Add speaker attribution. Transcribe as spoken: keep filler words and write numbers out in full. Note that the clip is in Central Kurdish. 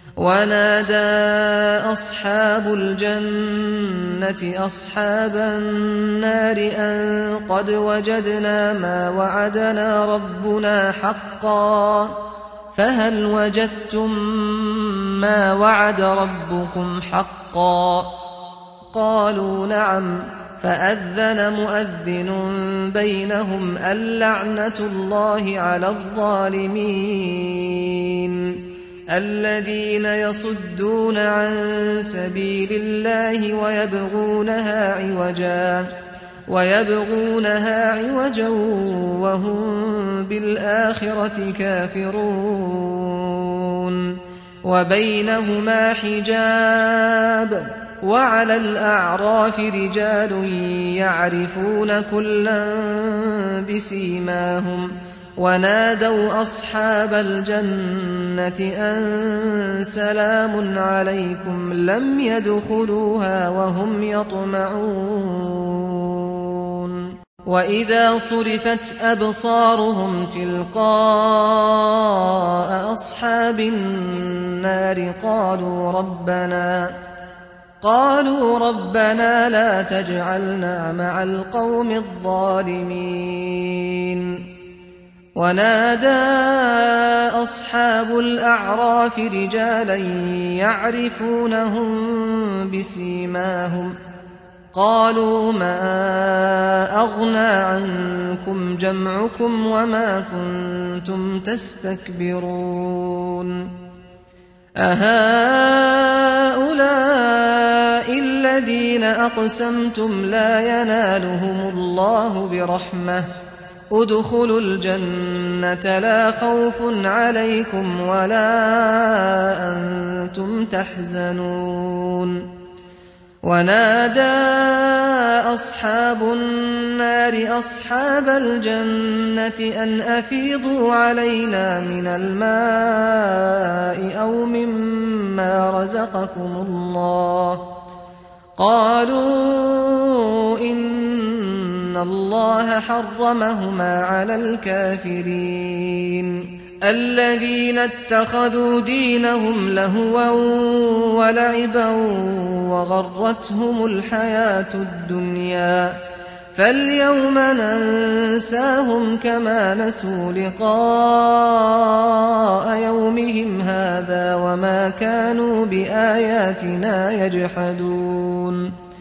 Speaker 1: ونادى أصحاب الجنة أصحاب النار أن قد وجدنا ما وعدنا ربنا حقا فهل وجدتم ما وعد ربكم حقا؟ قالوا نعم. فأذن مؤذن بينهم اللعنة الله على الظالمين الذين يصدون عن سبيل الله ويبغونها عوجا ويبغونها عوجا وهم بالآخرة كافرون وبينهما حجاب وعلى الأعراف رجال يعرفون كلا بسيماهم ونادوا أصحاب الجنة أن سلام عليكم لم يدخلوها وهم يطمعون وإذا صرفت أبصارهم تلقاء أصحاب النار قالوا ربنا قالوا ربنا لا تجعلنا مع القوم الظالمين ونادى أصحاب الأعراف رجالا يعرفونهم بسيماهم قالوا ما أغنى عنكم جمعكم وما كنتم تستكبرون أهؤلاء الذين أقسمتم لا ينالهم الله برحمة ادخلوا الجنة لا خوف عليكم ولا أنتم تحزنون ونادى أصحاب النار أصحاب الجنة أن أفيضوا علينا من الماء أو مما رزقكم الله قالوا إن الله حرمهما على الكافرين الذين اتخذوا دينهم لهوا ولعبا وغرتهم الحياة الدنيا فاليوم ننساهم كما نسوا لقاء يومهم هذا وما كانوا بآياتنا يجحدون